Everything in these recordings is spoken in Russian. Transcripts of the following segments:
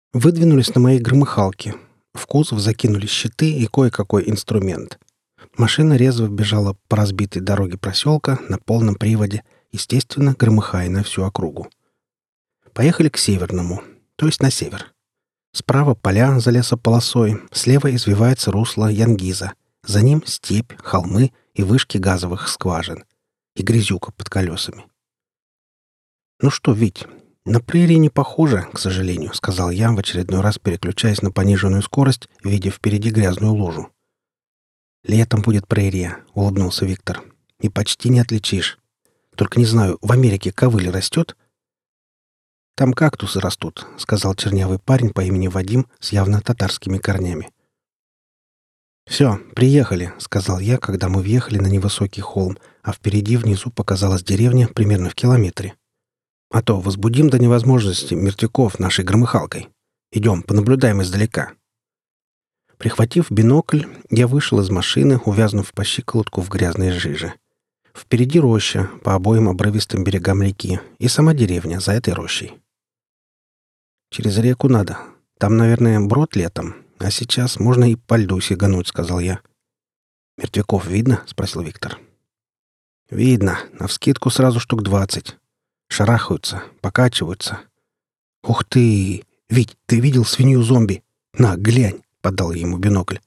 Выдвинулись на моей громыхалке. В кузов закинули щиты и кое-какой инструмент. Машина резво бежала по разбитой дороге проселка на полном приводе, естественно, громыхая на всю округу. Поехали к Северному, то есть на север. Справа поля за лесополосой, слева извивается русло Янгиза. За ним степь, холмы и вышки газовых скважин. И грязюка под колесами. «Ну что, Вить, на прерии не похоже, к сожалению», — сказал я, в очередной раз переключаясь на пониженную скорость, видя впереди грязную лужу. «Летом будет прерия», — улыбнулся Виктор. «И почти не отличишь. Только не знаю, в Америке ковыль растет?» «Там кактусы растут», — сказал чернявый парень по имени Вадим с явно татарскими корнями. «Все, приехали», — сказал я, когда мы въехали на невысокий холм, а впереди внизу показалась деревня примерно в километре. «А то возбудим до невозможности мертвяков нашей громыхалкой. Идем, понаблюдаем издалека». Прихватив бинокль, я вышел из машины, увязнув по щиколотку в грязной жиже. Впереди роща, по обоим обрывистым берегам реки, и сама деревня за этой рощей. «Через реку надо. Там, наверное, брод летом, а сейчас можно и по льду сигануть», — сказал я. «Мертвяков видно?» — спросил Виктор. «Видно. Навскидку сразу штук 20. Шарахаются, покачиваются». «Ух ты! Вить, ты видел свинью-зомби? На, глянь!» — подал я ему бинокль.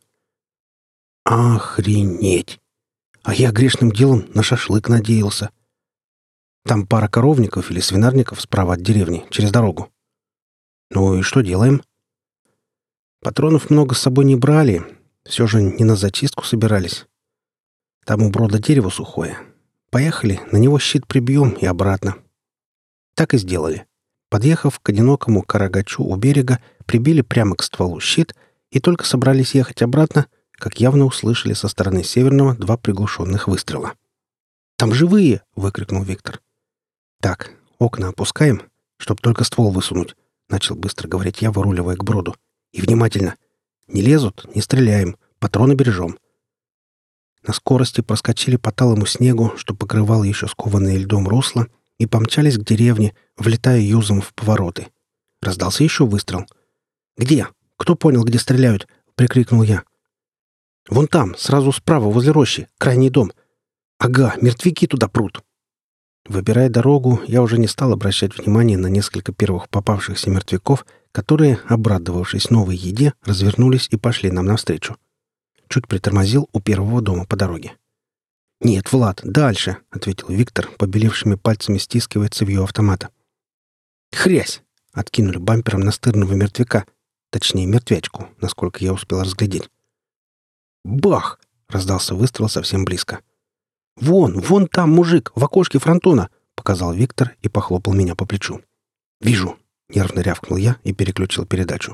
«Охренеть! А я грешным делом на шашлык надеялся. Там пара коровников или свинарников справа от деревни, через дорогу. Ну и что делаем?» «Патронов много с собой не брали. Все же не на зачистку собирались. Там у брода дерево сухое. Поехали, на него щит прибьем и обратно». Так и сделали. Подъехав к одинокому карагачу у берега, прибили прямо к стволу щит и только собрались ехать обратно, как явно услышали со стороны Северного 2 приглушенных выстрела. «Там живые!» — выкрикнул Виктор. «Так, окна опускаем, чтоб только ствол высунуть», — начал быстро говорить я, выруливая к броду. «И внимательно! Не лезут, не стреляем, патроны бережем». На скорости проскочили по талому снегу, что покрывал еще скованное льдом русло, и помчались к деревне, влетая юзом в повороты. Раздался еще выстрел. «Где? Кто понял, где стреляют?» — прикрикнул я. «Вон там, сразу справа, возле рощи, крайний дом. Ага, мертвяки туда прут». Выбирая дорогу, я уже не стал обращать внимания на несколько первых попавшихся мертвяков, которые, обрадовавшись новой еде, развернулись и пошли нам навстречу. Чуть притормозил у первого дома по дороге. «Нет, Влад, дальше!» — ответил Виктор, побелевшими пальцами стискивая цевьё автомата. «Хрясь!» — откинули бампером настырного мертвяка. Точнее, мертвячку, насколько я успел разглядеть. «Бах!» — раздался выстрел совсем близко. Вон там мужик, в окошке фронтона!» — показал Виктор и похлопал меня по плечу. «Вижу!» — нервно рявкнул я и переключил передачу.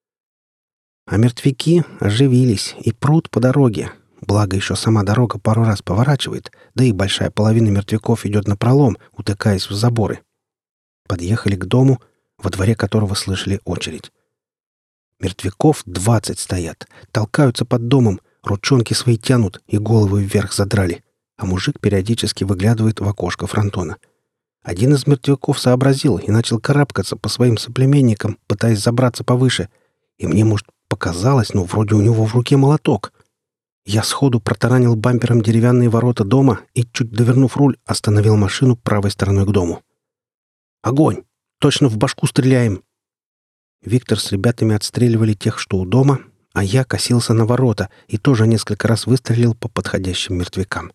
А мертвяки оживились и прут по дороге. Благо, еще сама дорога пару раз поворачивает, да и большая половина мертвяков идет напролом, утыкаясь в заборы. Подъехали к дому, во дворе которого слышали очередь. Мертвяков 20 стоят, толкаются под домом, ручонки свои тянут и головы вверх задрали, а мужик периодически выглядывает в окошко фронтона. Один из мертвяков сообразил и начал карабкаться по своим соплеменникам, пытаясь забраться повыше, и мне, может, показалось, но вроде у него в руке молоток. Я сходу протаранил бампером деревянные ворота дома и, чуть довернув руль, остановил машину правой стороной к дому. «Огонь! Точно в башку стреляем!» Виктор с ребятами отстреливали тех, что у дома, а я косился на ворота и тоже несколько раз выстрелил по подходящим мертвякам.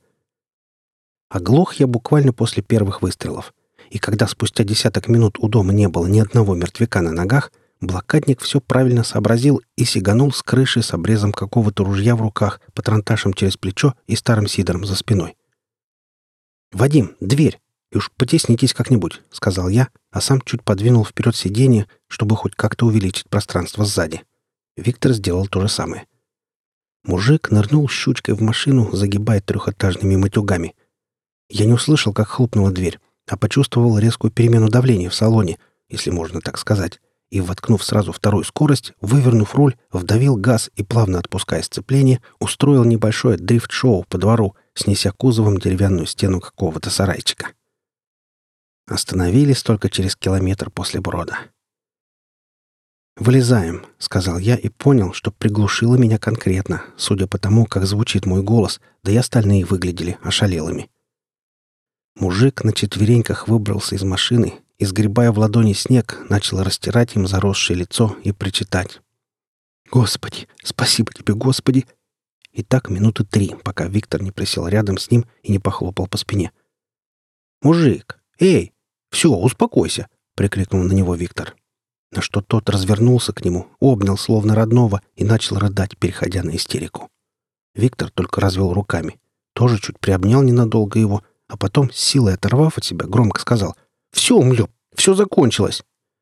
Оглох я буквально после первых выстрелов, и когда спустя десяток минут у дома не было ни одного мертвяка на ногах, блокадник все правильно сообразил и сиганул с крыши с обрезом какого-то ружья в руках, патронташем через плечо и старым сидором за спиной. «Вадим, дверь! И уж потеснитесь как-нибудь», — сказал я, а сам чуть подвинул вперед сиденье, чтобы хоть как-то увеличить пространство сзади. Виктор сделал то же самое. Мужик нырнул щучкой в машину, загибая трехэтажными матюгами. Я не услышал, как хлопнула дверь, а почувствовал резкую перемену давления в салоне, если можно так сказать, и, воткнув сразу вторую скорость, вывернув руль, вдавил газ и, плавно отпуская сцепление, устроил небольшое дрифт-шоу по двору, снеся кузовом деревянную стену какого-то сарайчика. Остановились только через километр после брода. «Вылезаем», — сказал я и понял, что приглушило меня конкретно, судя по тому, как звучит мой голос, да и остальные выглядели ошалелыми. Мужик на четвереньках выбрался из машины и, сгребая в ладони снег, начал растирать им заросшее лицо и причитать. «Господи! Спасибо тебе, Господи!» И так минуты 3, пока Виктор не присел рядом с ним и не похлопал по спине. «Мужик! Эй! Все, успокойся!» — прикрикнул на него Виктор. На что тот развернулся к нему, обнял словно родного и начал рыдать, переходя на истерику. Виктор только развел руками. Тоже чуть приобнял ненадолго его, а потом, с силой оторвав от себя, громко сказал: «Все, млёп, все закончилось!»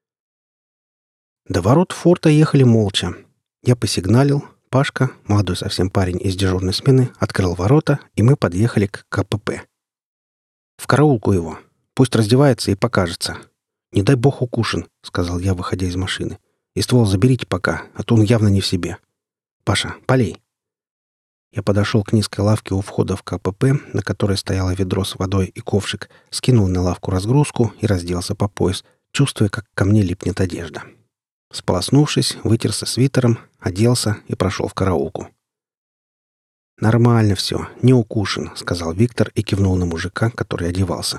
До ворот форта ехали молча. Я посигналил, Пашка, молодой совсем парень из дежурной смены, открыл ворота, и мы подъехали к КПП. «В караулку его. Пусть раздевается и покажется. Не дай бог укушен», — сказал я, выходя из машины. «И ствол заберите пока, а то он явно не в себе. Паша, полей». Я подошел к низкой лавке у входа в КПП, на которой стояло ведро с водой и ковшик, скинул на лавку разгрузку и разделся по пояс, чувствуя, как ко мне липнет одежда. Сполоснувшись, вытерся свитером, оделся и прошел в караулку. «Нормально все, не укушен», — сказал Виктор и кивнул на мужика, который одевался.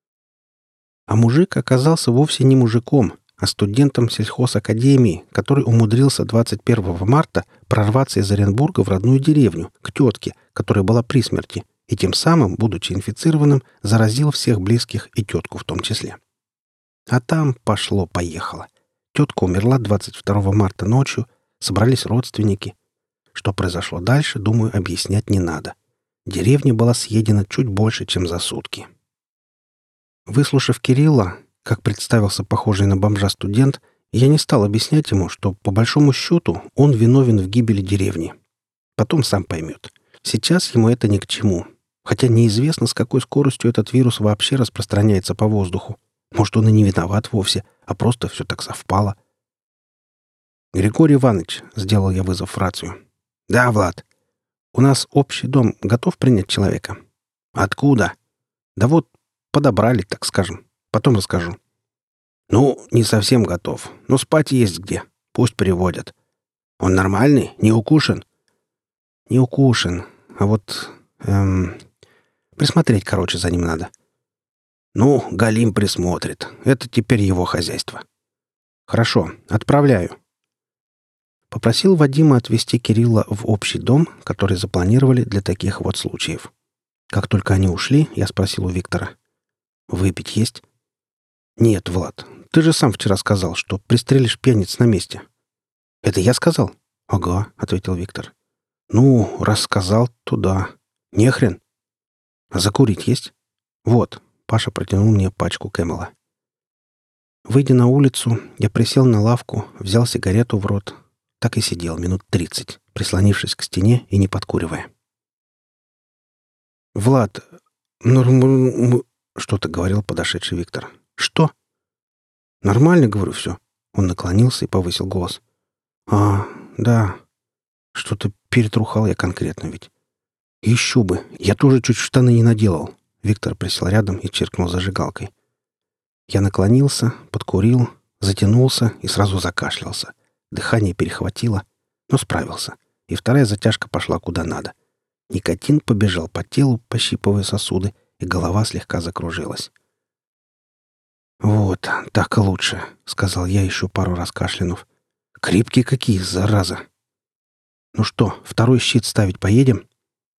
А мужик оказался вовсе не мужиком, а студентом сельхозакадемии, который умудрился 21 марта прорваться из Оренбурга в родную деревню, к тетке, которая была при смерти, и тем самым, будучи инфицированным, заразил всех близких и тетку в том числе. А там пошло-поехало. Тетка умерла 22 марта ночью, собрались родственники. Что произошло дальше, думаю, объяснять не надо. Деревня была съедена чуть больше, чем за сутки. Выслушав Кирилла, как представился похожий на бомжа студент, я не стал объяснять ему, что, по большому счету, он виновен в гибели деревни. Потом сам поймет. Сейчас ему это ни к чему. Хотя неизвестно, с какой скоростью этот вирус вообще распространяется по воздуху. Может, он и не виноват вовсе, а просто все так совпало. «Григорий Иванович», — сделал я вызов в рацию. «Да, Влад. У нас общий дом готов принять человека?» «Откуда?» «Да вот, подобрали, так скажем. Потом расскажу». «Ну, не совсем готов. Но спать есть где. Пусть приводят. Он нормальный? Не укушен?» «Не укушен. А вот... присмотреть, короче, за ним надо». «Ну, Галим присмотрит. Это теперь его хозяйство». «Хорошо. Отправляю». Попросил Вадима отвезти Кирилла в общий дом, который запланировали для таких вот случаев. Как только они ушли, я спросил у Виктора. «Выпить есть?» «Нет, Влад. Ты же сам вчера сказал, что пристрелишь пьяниц на месте». «Это я сказал?» «Ага», — ответил Виктор. «Ну, раз сказал, то да. Не хрен. А закурить есть?» «Вот». Паша протянул мне пачку Кэмела. Выйдя на улицу, я присел на лавку, взял сигарету в рот. Так и сидел минут 30, прислонившись к стене и не подкуривая. «Влад, что-то говорил подошедший Виктор. «Что?» «Нормально, говорю, все». Он наклонился и повысил голос. «А, да. Что-то перетрухал я конкретно ведь. Еще бы. Я тоже чуть штаны не наделал». Виктор присел рядом и чиркнул зажигалкой. Я наклонился, подкурил, затянулся и сразу закашлялся. Дыхание перехватило, но справился. И вторая затяжка пошла куда надо. Никотин побежал по телу, пощипывая сосуды, и голова слегка закружилась. «Вот, так и лучше», — сказал я еще пару раз кашлянув. «Крепкие какие, зараза!» «Ну что, второй щит ставить поедем?»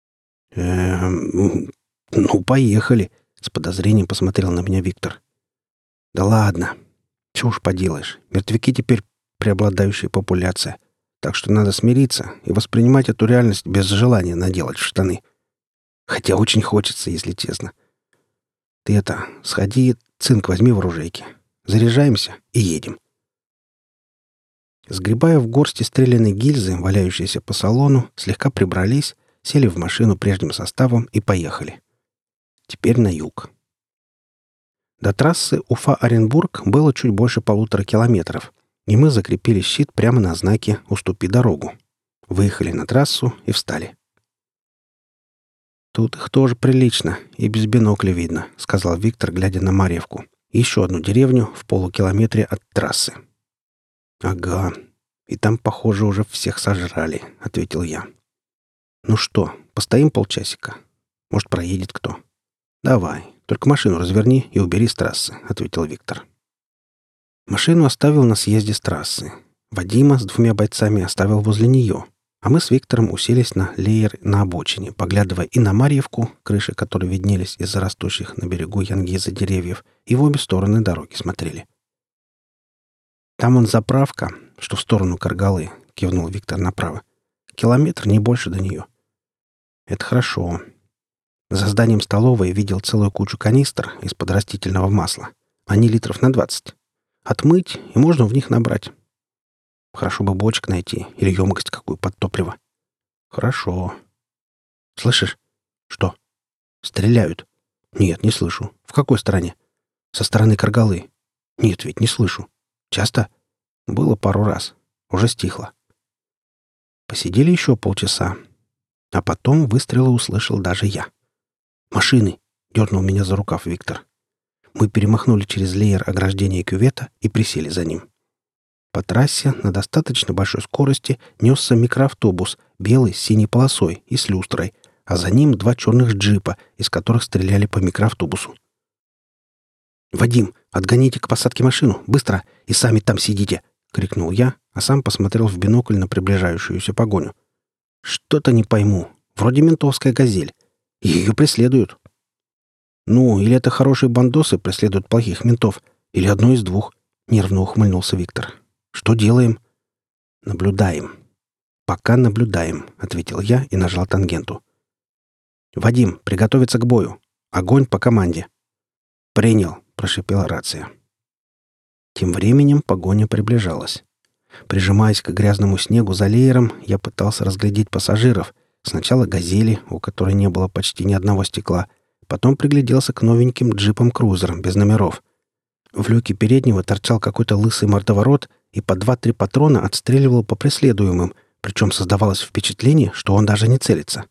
«Ну, поехали», — с подозрением посмотрел на меня Виктор. «Да ладно. Чего уж поделаешь. Мертвяки теперь преобладающая популяция. Так что надо смириться и воспринимать эту реальность без желания наделать в штаны. Хотя очень хочется, если честно. Ты это, сходи, цинк возьми в оружейке. Заряжаемся и едем». Сгребая в горсти стрелянной гильзы, валяющиеся по салону, слегка прибрались, сели в машину прежним составом и поехали. Теперь на юг. До трассы Уфа-Оренбург было чуть больше 1,5 километров, и мы закрепили щит прямо на знаке «Уступи дорогу». Выехали на трассу и встали. «Тут их тоже прилично, и без бинокля видно», — сказал Виктор, глядя на Марьевку. «Еще одну деревню в полукилометре от трассы». «Ага, И там, похоже, уже всех сожрали», — ответил я. «Ну что, постоим полчасика? Может, проедет кто?» «Давай, только машину разверни и убери с трассы», — ответил Виктор. Машину оставил на съезде с трассы. Вадима с 2 бойцами оставил возле нее, а мы с Виктором уселись на леер на обочине, поглядывая и на Марьевку, крыши которой виднелись из-за растущих на берегу янгиза деревьев, и в обе стороны дороги смотрели. «Там он заправка, что в сторону Каргалы», — кивнул Виктор направо. «Километр, не больше до нее». «Это хорошо. За зданием столовой видел целую кучу канистр из-под растительного масла. Они литров на 20. Отмыть, и можно в них набрать. Хорошо бы бочек найти или емкость какую под топливо». «Хорошо». «Слышишь?» «Что?» «Стреляют». «Нет, не слышу. В какой стороне?» «Со стороны Каргалы». «Нет, ведь не слышу». «Часто?» «Было пару раз. Уже стихло». Посидели еще полчаса. А потом выстрелы услышал даже я. «Машины!» — дернул меня за рукав Виктор. Мы перемахнули через леер ограждения кювета и присели за ним. По трассе на достаточно большой скорости несся микроавтобус, белый с синей полосой и с люстрой, а за ним 2 черных джипа, из которых стреляли по микроавтобусу. «Вадим, отгоните к посадке машину! Быстро! И сами там сидите!» — крикнул я, а сам посмотрел в бинокль на приближающуюся погоню. «Что-то не пойму. Вроде ментовская «Газель». Ее преследуют». «Ну, или это хорошие бандосы преследуют плохих ментов, или одно из двух», — нервно ухмыльнулся Виктор. «Что делаем?» «Наблюдаем». «Пока наблюдаем», — ответил я и нажал тангенту. «Вадим, приготовиться к бою. Огонь по команде». «Принял», — прошипела рация. Тем временем погоня приближалась. Прижимаясь к грязному снегу за леером, я пытался разглядеть пассажиров. Сначала «Газели», у которой не было почти ни одного стекла, потом пригляделся к новеньким джипам-крузерам без номеров. В люке переднего торчал какой-то лысый мордоворот и по 2-3 патрона отстреливал по преследуемым, причем создавалось впечатление, что он даже не целится.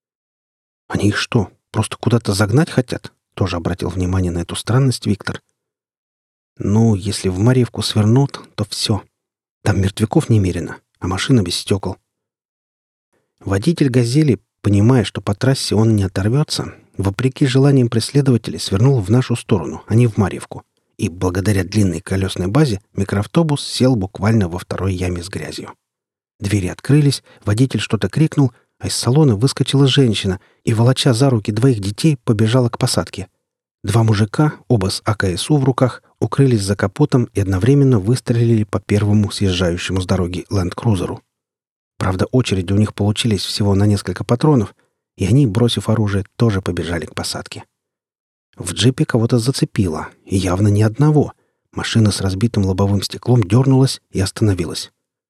«Они их что, просто куда-то загнать хотят?» — тоже обратил внимание на эту странность Виктор. «Ну, если в Марьевку свернут, то все. Там мертвяков немерено, а машина без стекол». Водитель «Газели», понимая, что по трассе он не оторвется, вопреки желаниям преследователей свернул в нашу сторону, а не в Марьевку. И благодаря длинной колесной базе микроавтобус сел буквально во второй яме с грязью. Двери открылись, водитель что-то крикнул, а из салона выскочила женщина и, волоча за руки 2 детей, побежала к посадке. 2 мужика, оба с АКСУ в руках, укрылись за капотом и одновременно выстрелили по первому съезжающему с дороги ленд-крузеру. Правда, очереди у них получились всего на несколько патронов, и они, бросив оружие, тоже побежали к посадке. В джипе кого-то зацепило, и явно не одного. Машина с разбитым лобовым стеклом дернулась и остановилась.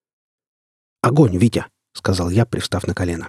«Огонь, Витя!» — сказал я, привстав на колено.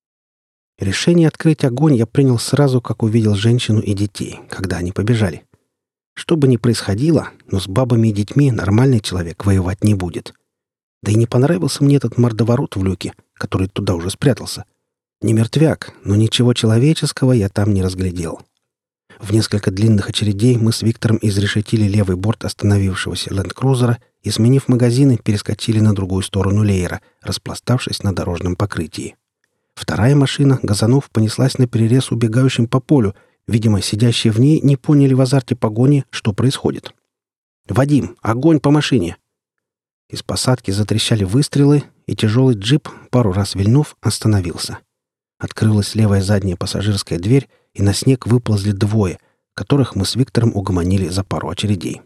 Решение открыть огонь я принял сразу, как увидел женщину и детей, когда они побежали. Что бы ни происходило, но с бабами и детьми нормальный человек воевать не будет. Да и не понравился мне этот мордоворот в люке, который туда уже спрятался. Не мертвяк, но ничего человеческого я там не разглядел. В несколько длинных очередей мы с Виктором изрешетили левый борт остановившегося ленд-крузера и, сменив магазины, перескочили на другую сторону леера, распластавшись на дорожном покрытии. Вторая машина, газанув, понеслась наперерез убегающим по полю. Видимо, сидящие в ней не поняли в азарте погони, что происходит. «Вадим, огонь по машине!» Из посадки затрещали выстрелы, и тяжелый джип, пару раз вильнув, остановился. Открылась левая задняя пассажирская дверь, и на снег выползли 2, которых мы с Виктором угомонили за пару очередей.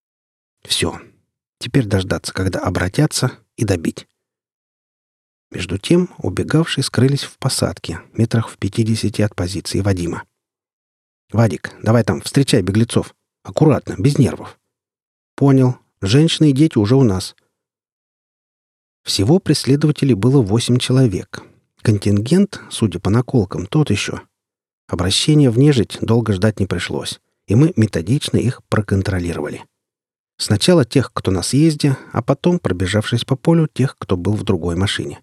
Все. Теперь дождаться, когда обратятся, и добить. Между тем убегавшие скрылись в посадке, метрах в 50 от позиции Вадима. «Вадик, давай там, встречай беглецов. Аккуратно, без нервов». «Понял. Женщины и дети уже у нас». Всего преследователей было 8 человек. Контингент, судя по наколкам, тот еще. Обращения в нежить долго ждать не пришлось, и мы методично их проконтролировали. Сначала тех, кто на съезде, а потом, пробежавшись по полю, тех, кто был в другой машине.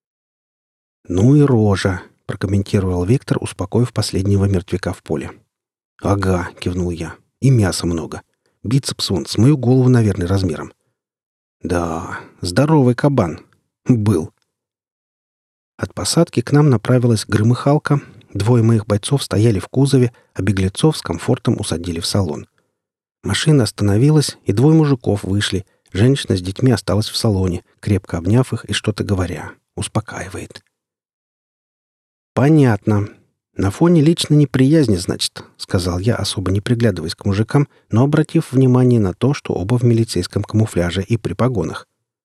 «Ну и рожа», — прокомментировал Виктор, успокоив последнего мертвяка в поле. «Ага», — кивнул я, — «и мяса много. Бицепс вон с мою голову, наверное, размером». Да, здоровый кабан. Был. От посадки к нам направилась громыхалка. Двое моих бойцов стояли в кузове, а беглецов с комфортом усадили в салон. Машина остановилась, и двое мужиков вышли. Женщина с детьми осталась в салоне, крепко обняв их и что-то говоря. Успокаивает. «Понятно. На фоне личной неприязни, значит», — сказал я, особо не приглядываясь к мужикам, но обратив внимание на то, что оба в милицейском камуфляже и при погонах.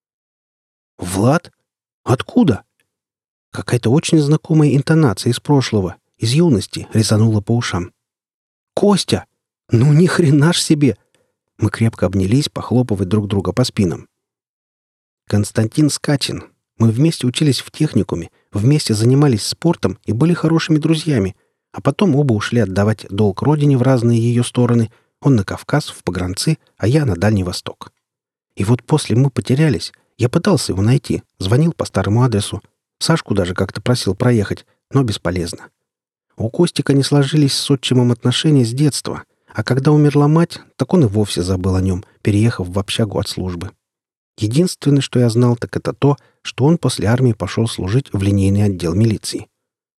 «Влад? Откуда?» Какая-то очень знакомая интонация из прошлого, из юности, резанула по ушам. «Костя! Ну ни хрена ж себе!» Мы крепко обнялись, похлопывая друг друга по спинам. «Константин Скачин. Мы вместе учились в техникуме, вместе занимались спортом и были хорошими друзьями, а потом оба ушли отдавать долг родине в разные ее стороны, он на Кавказ, в погранцы, а я на Дальний Восток. И вот после мы потерялись. Я пытался его найти, звонил по старому адресу. Сашку даже как-то просил проехать, но бесполезно. У Костика не сложились с отчимом отношения с детства, а когда умерла мать, так он и вовсе забыл о нем, переехав в общагу от службы. Единственное, что я знал, так это то, что он после армии пошел служить в линейный отдел милиции.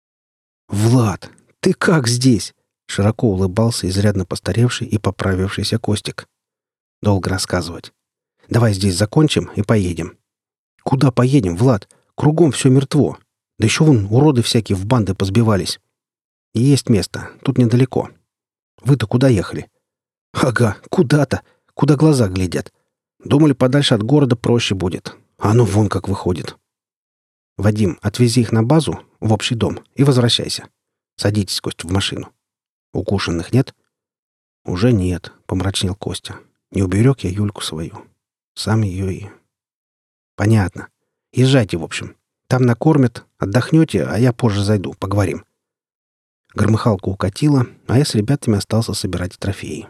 «Влад, ты как здесь?» — широко улыбался изрядно постаревший и поправившийся Костик. «Долго рассказывать. Давай здесь закончим и поедем». «Куда поедем, Влад? Кругом все мертво. Да еще вон уроды всякие в банды позбивались. Есть место, тут недалеко. Вы-то куда ехали?» «Ага, куда-то. Куда глаза глядят. Думали, подальше от города проще будет. А оно вон как выходит. Вадим, отвези их на базу, в общий дом, и возвращайся. Садитесь, Костя, в машину. Укушенных нет?» «Уже нет», — помрачнел Костя. «Не уберег я Юльку свою. Сам ее и...» «Понятно. Езжайте, в общем. Там накормят, отдохнете, а я позже зайду, поговорим». Громыхалка укатила, а я с ребятами остался собирать трофеи.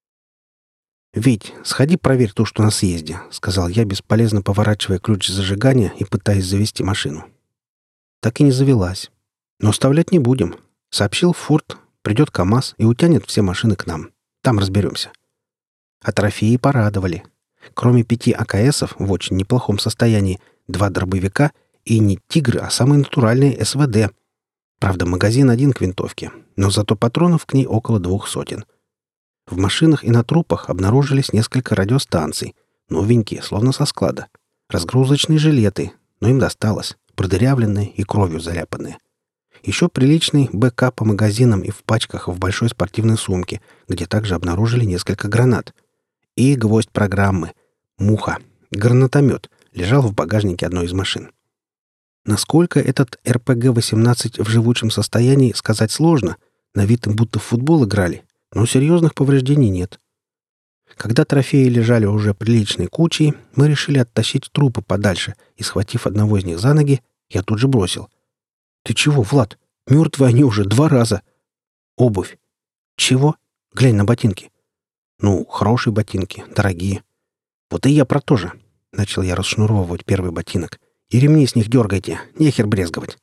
«Вить, сходи проверь ту, что на съезде», — сказал я, бесполезно поворачивая ключ зажигания и пытаясь завести машину. Так и не завелась. «Но оставлять не будем», — сообщил Форд. «Придет КамАЗ и утянет все машины к нам. Там разберемся». А трофеи порадовали. Кроме 5 АКСов в очень неплохом состоянии, 2 дробовика и не «Тигры», а самые натуральные СВД. Правда, магазин один к винтовке, но зато патронов к ней около 200. В машинах и на трупах обнаружились несколько радиостанций, новенькие, словно со склада. Разгрузочные жилеты, но им досталось, продырявленные и кровью заляпанные. Еще приличный БК по магазинам и в пачках в большой спортивной сумке, где также обнаружили несколько гранат. И гвоздь программы. Муха. Гранатомет. Лежал в багажнике одной из машин. Насколько этот РПГ-18 в живучем состоянии, сказать сложно. На вид им будто в футбол играли. Но серьезных повреждений нет. Когда трофеи лежали уже приличной кучей, мы решили оттащить трупы подальше, и, схватив одного из них за ноги, я тут же бросил. «Ты чего, Влад? Мертвые они уже 2 раза!» «Обувь». «Чего? Глянь на ботинки». «Ну, хорошие ботинки, дорогие». «Вот и я про то же». Начал я расшнуровывать первый ботинок. «И ремни с них дергайте, нехер брезговать».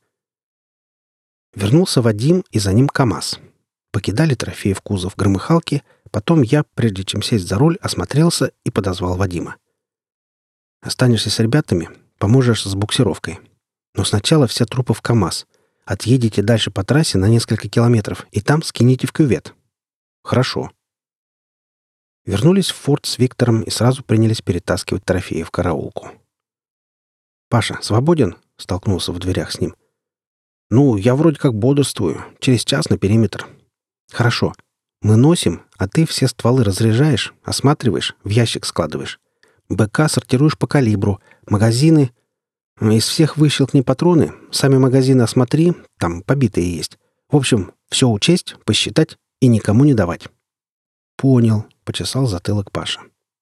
Вернулся Вадим, и за ним КамАЗ. Покидали трофеи в кузов громыхалки, потом я, прежде чем сесть за руль, осмотрелся и подозвал Вадима. «Останешься с ребятами, поможешь с буксировкой. Но сначала все трупы в КамАЗ. Отъедете дальше по трассе на несколько километров, и там скинете в кювет». «Хорошо». Вернулись в форт с Виктором и сразу принялись перетаскивать трофеи в караулку. «Паша, свободен?» — столкнулся в дверях с ним. «Ну, я вроде как бодрствую. Через час на периметр». «Хорошо. Мы носим, а ты все стволы разряжаешь, осматриваешь, в ящик складываешь. БК сортируешь по калибру, магазины... Из всех выщелкни патроны, сами магазины осмотри, там побитые есть. В общем, все учесть, посчитать и никому не давать». «Понял», — почесал затылок Паша.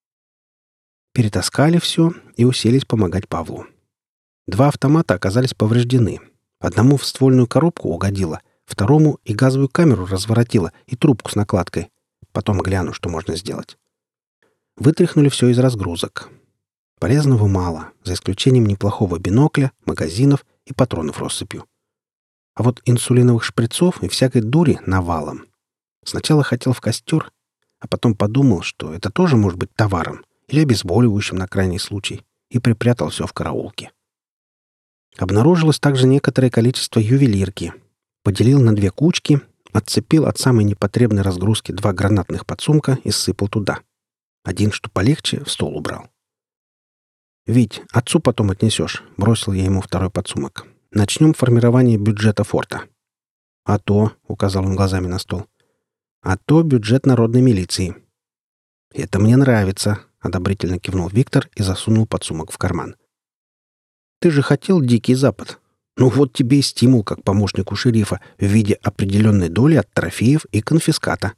Перетаскали все и уселись помогать Павлу. 2 автомата оказались повреждены. Одному в ствольную коробку угодило, второму и газовую камеру разворотило, и трубку с накладкой. Потом гляну, что можно сделать. Вытряхнули все из разгрузок. Полезного мало, за исключением неплохого бинокля, магазинов и патронов россыпью. А вот инсулиновых шприцов и всякой дури навалом. Сначала хотел в костер, а потом подумал, что это тоже может быть товаром или обезболивающим на крайний случай. и припрятал все в караулке. Обнаружилось также некоторое количество ювелирки. Поделил на 2 кучки, отцепил от самой непотребной разгрузки 2 гранатных подсумка и сыпал туда. Один, что полегче, в стол убрал. «Вить, отцу потом отнесешь», — бросил я ему 2-й подсумок. «Начнем формирование бюджета форта». «А то», — указал он глазами на стол, — «а то бюджет народной милиции». «Это мне нравится», — одобрительно кивнул Виктор и засунул подсумок в карман. «Ты же хотел Дикий Запад. Ну вот тебе и стимул как помощнику шерифа в виде определенной доли от трофеев и конфиската».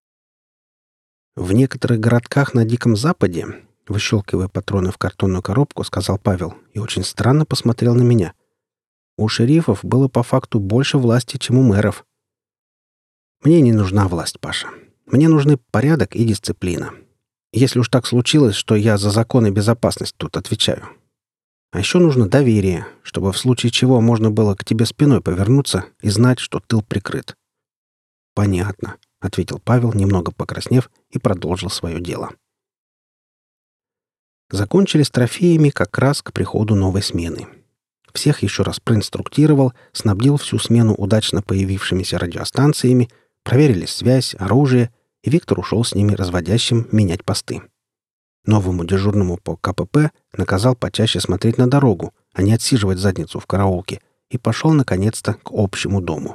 «В некоторых городках на Диком Западе», — выщелкивая патроны в картонную коробку, сказал Павел и очень странно посмотрел на меня. «У шерифов было по факту больше власти, чем у мэров». «Мне не нужна власть, Паша. Мне нужны порядок и дисциплина. Если уж так случилось, что я за закон и безопасность тут отвечаю. А еще нужно доверие, чтобы в случае чего можно было к тебе спиной повернуться и знать, что тыл прикрыт». «Понятно», — ответил Павел, немного покраснев, и продолжил свое дело. Закончили с трофеями как раз к приходу новой смены. Всех еще раз проинструктировал, снабдил всю смену удачно появившимися радиостанциями, проверили связь, оружие, и Виктор ушел с ними разводящим менять посты. Новому дежурному по КПП наказал почаще смотреть на дорогу, а не отсиживать задницу в караулке, и пошел, наконец-то, к общему дому.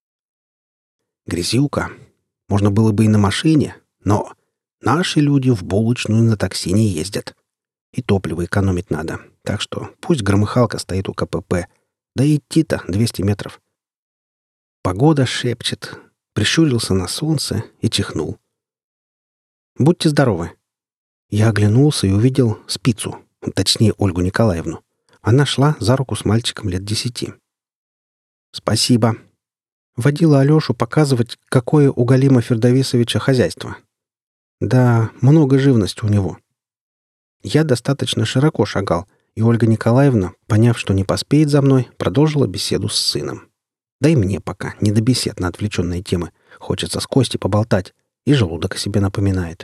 Грязюка. Можно было бы и на машине, но наши люди в булочную на такси не ездят. И топливо экономить надо, так что пусть громыхалка стоит у КПП, да и идти-то 200 метров. Погода шепчет. Прищурился на солнце и чихнул. «Будьте здоровы!» Я оглянулся и увидел спицу, точнее Ольгу Николаевну. Она шла за руку с мальчиком лет 10. «Спасибо!» Водила Алешу показывать, какое у Галима Фердовисовича хозяйство. Да, много живности у него. Я достаточно широко шагал, и Ольга Николаевна, поняв, что не поспеет за мной, продолжила беседу с сыном. Да и мне пока не до бесед на отвлеченные темы. Хочется с Костей поболтать, и желудок о себе напоминает.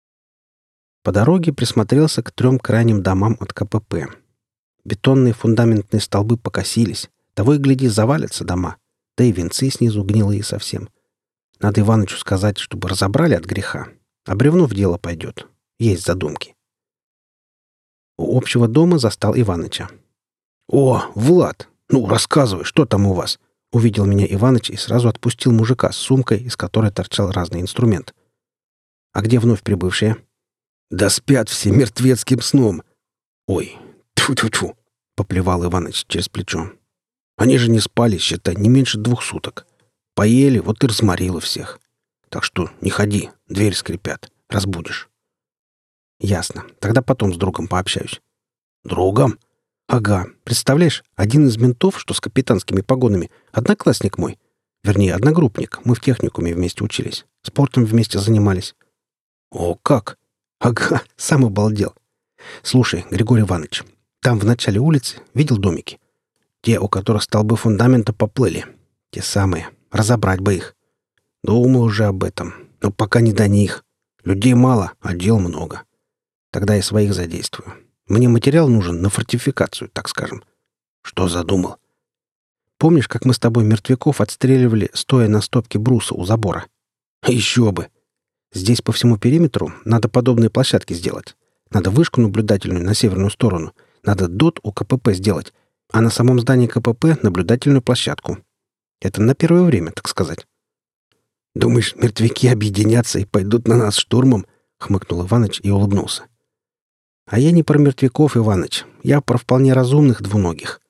По дороге присмотрелся к 3 крайним домам от КПП. Бетонные фундаментные столбы покосились. Того и гляди, завалятся дома. Да и венцы снизу гнилые совсем. Надо Иванычу сказать, чтобы разобрали от греха. А бревно в дело пойдет. Есть задумки. У общего дома застал Иваныча. «О, Влад! Ну, рассказывай, что там у вас?» Увидел меня Иваныч и сразу отпустил мужика с сумкой, из которой торчал разный инструмент. «А где вновь прибывшие?» «Да спят все мертвецким сном!» «Ой, тьфу-тьфу-тьфу!» — поплевал Иваныч через плечо. «Они же не спали, считай, не меньше 2 суток. Поели, вот и разморило всех. Так что не ходи, дверь скрипят, разбудишь». «Ясно. Тогда потом с другом пообщаюсь». «Другом?» «Ага. Представляешь, один из ментов, что с капитанскими погонами, одноклассник мой. Вернее, одногруппник. Мы в техникуме вместе учились. Спортом вместе занимались». «О, как?» «Ага, сам обалдел. Слушай, Григорий Иванович, там в начале улицы видел домики? Те, у которых столбы фундамента поплыли. Те самые. Разобрать бы их. Думал уже об этом. Но пока не до них. Людей мало, а дел много. Тогда я своих задействую. Мне материал нужен на фортификацию, так скажем». «Что задумал?» «Помнишь, как мы с тобой мертвяков отстреливали, стоя на стопке бруса у забора?» «Еще бы! Здесь по всему периметру надо подобные площадки сделать. Надо вышку наблюдательную на северную сторону. Надо ДОТ у КПП сделать. А на самом здании КПП наблюдательную площадку. Это на первое время, так сказать». «Думаешь, мертвяки объединятся и пойдут на нас штурмом?» — хмыкнул Иваныч и улыбнулся. «А я не про мертвяков, Иваныч. Я про вполне разумных двуногих».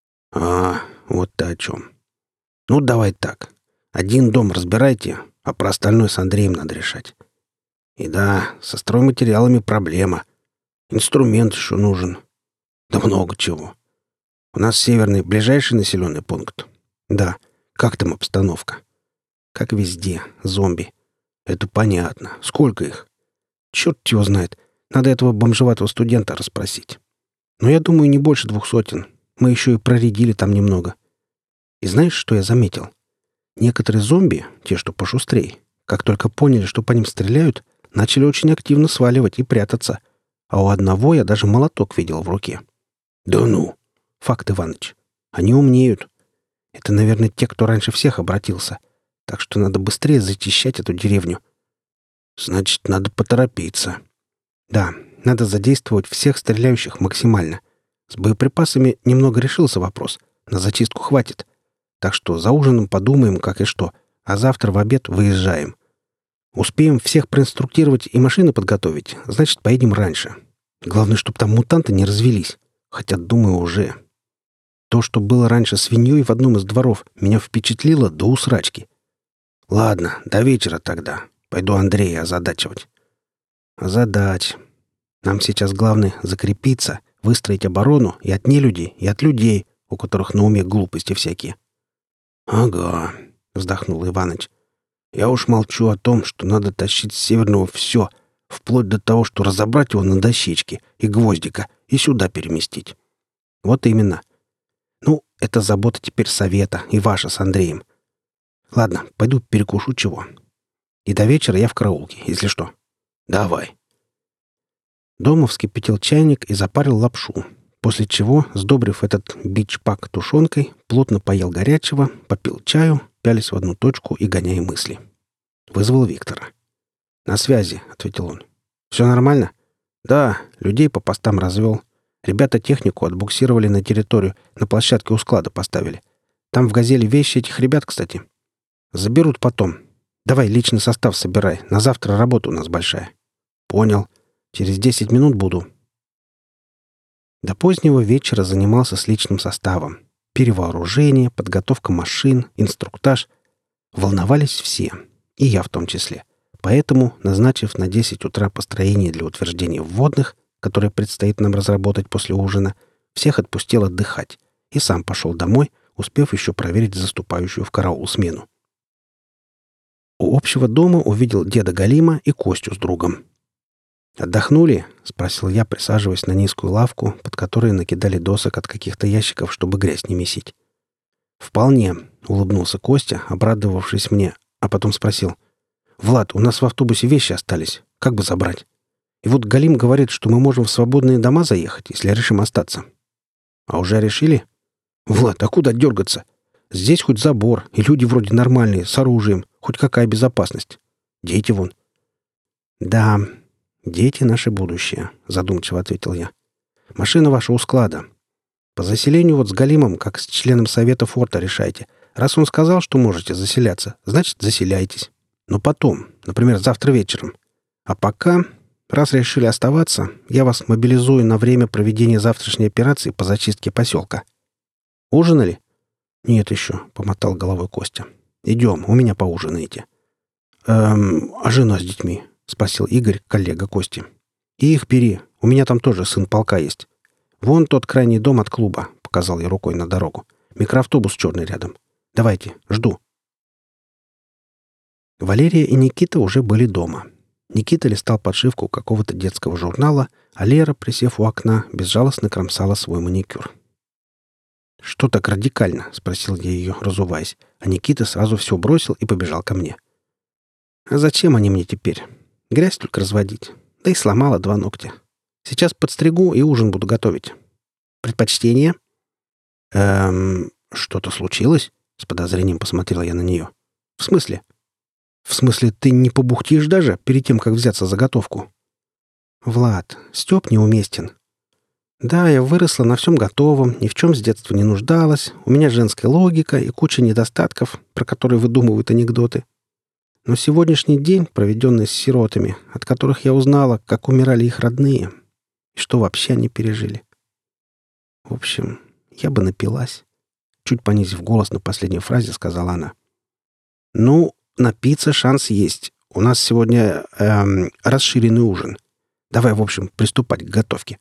«А, вот ты о чем. Ну, давай так. Один дом разбирайте, а про остальное с Андреем надо решать. И да, со стройматериалами проблема. Инструмент еще нужен. Да много чего. У нас северный ближайший населенный пункт. Да, как там обстановка?» «Как везде. Зомби». «Это понятно. Сколько их?» «Черт его знает. Надо этого бомжеватого студента расспросить. Но я думаю, не больше 200. Мы еще и проредили там немного. И знаешь, что я заметил? Некоторые зомби, те, что пошустрей, как только поняли, что по ним стреляют, начали очень активно сваливать и прятаться. а у одного я даже молоток видел в руке. Да ну! Факт, Иваныч. Они умнеют. Это, наверное, те, кто раньше всех обратился. Так что надо быстрее зачищать эту деревню. Значит, надо поторопиться. Да, надо задействовать всех стреляющих максимально. С боеприпасами немного решился вопрос. На зачистку хватит. Так что за ужином подумаем, как и что. А завтра в обед выезжаем. Успеем всех проинструктировать и машины подготовить. Значит, поедем раньше. Главное, чтобы там мутанты не развелись. Хотя, думаю, уже. То, что было раньше свиньей в одном из дворов, меня впечатлило до усрачки. Ладно, до вечера тогда. Пойду Андрея озадачивать. Озадачь. Нам сейчас главное закрепиться, выстроить оборону и от нелюдей, и от людей, у которых на уме глупости всякие. Ага, вздохнул Иваныч. Я уж молчу о том, что надо тащить с Северного все, вплоть до того, что разобрать его на дощечке и гвоздика и сюда переместить. Вот именно. Ну, это забота теперь совета и ваша с Андреем. Ладно, пойду перекушу чего. И до вечера я в караулке, если что. Давай. Дома вскипятил чайник и запарил лапшу, после чего, сдобрив этот бич-пак тушенкой, плотно поел горячего, попил чаю, пялись в одну точку и гоняя мысли. Вызвал Виктора. «На связи», — ответил он. «Все нормально?» «Да, людей по постам развел. Ребята технику отбуксировали на территорию, на площадке у склада поставили. Там в «Газели» вещи этих ребят, кстати. Заберут потом. Давай личный состав собирай. На завтра работа у нас большая». «Понял. Через 10 минут буду». До позднего вечера занимался с личным составом. Перевооружение, подготовка машин, инструктаж. Волновались все. И я в том числе. Поэтому, назначив на 10 утра построение для утверждения вводных, которое предстоит нам разработать после ужина, всех отпустил отдыхать. И сам пошел домой, успев еще проверить заступающую в караул смену. У общего дома увидел деда Галима и Костю с другом. «Отдохнули?» — спросил я, присаживаясь на низкую лавку, под которой накидали досок от каких-то ящиков, чтобы грязь не месить. «Вполне», — улыбнулся Костя, обрадовавшись мне, а потом спросил. «Влад, у нас в автобусе вещи остались. Как бы забрать? И вот Галим говорит, что мы можем в свободные дома заехать, если решим остаться». «А уже решили?» «Влад, а куда дергаться? Здесь хоть забор, и люди вроде нормальные, с оружием, хоть какая безопасность. Дети вон». «Да, дети — наше будущее», — задумчиво ответил я. «Машина ваша у склада. По заселению вот с Галимом, как с членом совета форта, решайте. Раз он сказал, что можете заселяться, значит, заселяйтесь. Но потом, например, завтра вечером. А пока, раз решили оставаться, я вас мобилизую на время проведения завтрашней операции по зачистке поселка. Ужинали?» «Нет еще», — помотал головой Костя. «Идем, у меня поужинаете». А жена с детьми?» — спросил Игорь, коллега Кости. «И их бери. У меня там тоже сын полка есть. Вон тот крайний дом от клуба», — показал я рукой на дорогу. «Микроавтобус черный рядом. Давайте, жду». Валерия и Никита уже были дома. Никита листал подшивку какого-то детского журнала, а Лера, присев у окна, безжалостно кромсала свой маникюр. «Что так радикально?» — спросил я ее, разуваясь, а Никита сразу все бросил и побежал ко мне. «А зачем они мне теперь? Грязь только разводить. Да и сломала 2 ногтя. Сейчас подстригу и ужин буду готовить. Предпочтение?» Что-то случилось?» — с подозрением посмотрел я на нее. «В смысле?» «В смысле, ты не побухтишь даже перед тем, как взяться за готовку?» «Влад, Степ неуместен. Да, я выросла на всем готовом, ни в чем с детства не нуждалась, у меня женская логика и куча недостатков, про которые выдумывают анекдоты. Но сегодняшний день, проведенный с сиротами, от которых я узнала, как умирали их родные, и что вообще они пережили. В общем, я бы напилась». Чуть понизив голос на последней фразе, сказала она. «Ну, напиться шанс есть. У нас сегодня расширенный ужин. Давай, в общем, приступать к готовке».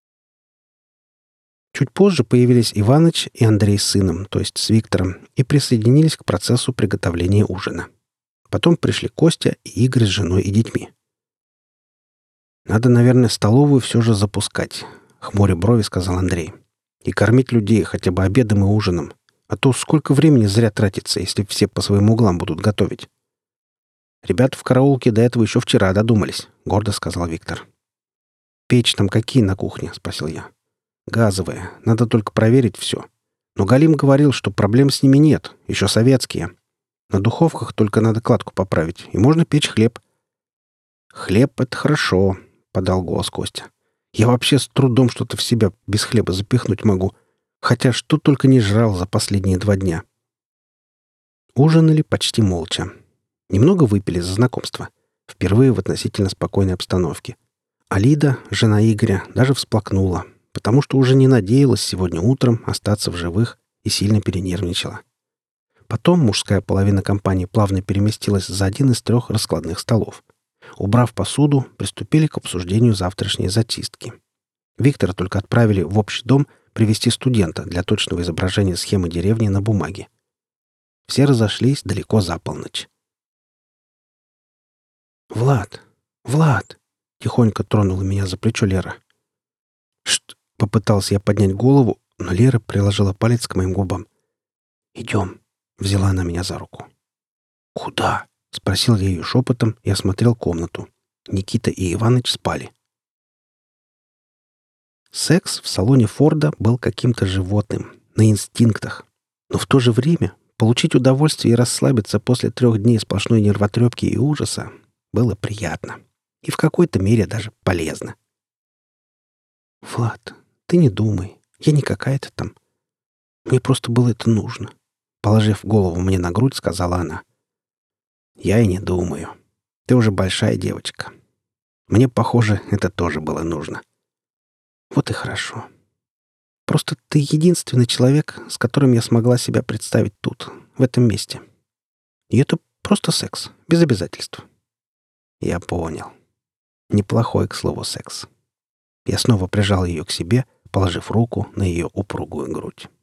Чуть позже появились Иваныч и Андрей с сыном, то есть с Виктором, и присоединились к процессу приготовления ужина. Потом пришли Костя и Игорь с женой и детьми. «Надо, наверное, столовую все же запускать», — хмуря брови сказал Андрей. «И кормить людей хотя бы обедом и ужином. А то сколько времени зря тратится, если все по своим углам будут готовить». «Ребята в караулке до этого еще вчера додумались», — гордо сказал Виктор. «Печь там какие на кухне?» — спросил я. «Газовые. Надо только проверить все. Но Галим говорил, что проблем с ними нет. Еще советские. На духовках только надо кладку поправить, и можно печь хлеб». «Хлеб — это хорошо», — подал голос Костя. «Я вообще с трудом что-то в себя без хлеба запихнуть могу. Хотя что только не жрал за последние 2 дня». Ужинали почти молча. Немного выпили за знакомство. Впервые в относительно спокойной обстановке. Алида, жена Игоря, даже всплакнула, потому что уже не надеялась сегодня утром остаться в живых и сильно перенервничала. Потом мужская половина компании плавно переместилась за один из 3 раскладных столов. Убрав посуду, приступили к обсуждению завтрашней зачистки. Виктора только отправили в общий дом привести студента для точного изображения схемы деревни на бумаге. Все разошлись далеко за полночь. «Влад! Влад!» — тихонько тронула меня за плечо Лера. «Шт!» — попытался я поднять голову, но Лера приложила палец к моим губам. «Идем!» — взяла она меня за руку. «Куда?» — спросил я ее шепотом и осмотрел комнату. Никита и Иваныч спали. Секс в салоне Форда был каким-то животным, на инстинктах. Но в то же время получить удовольствие и расслабиться после 3 дней сплошной нервотрепки и ужаса было приятно. И в какой-то мере даже полезно. «Влад, ты не думай. Я не какая-то там. Мне просто было это нужно». Положив голову мне на грудь, сказала она. «Я и не думаю. Ты уже большая девочка. Мне, похоже, это тоже было нужно». «Вот и хорошо. Просто ты единственный человек, с которым я смогла себя представить тут, в этом месте. И это просто секс, без обязательств». Я понял. Неплохой, к слову, секс. Я снова прижал ее к себе, положив руку на ее упругую грудь.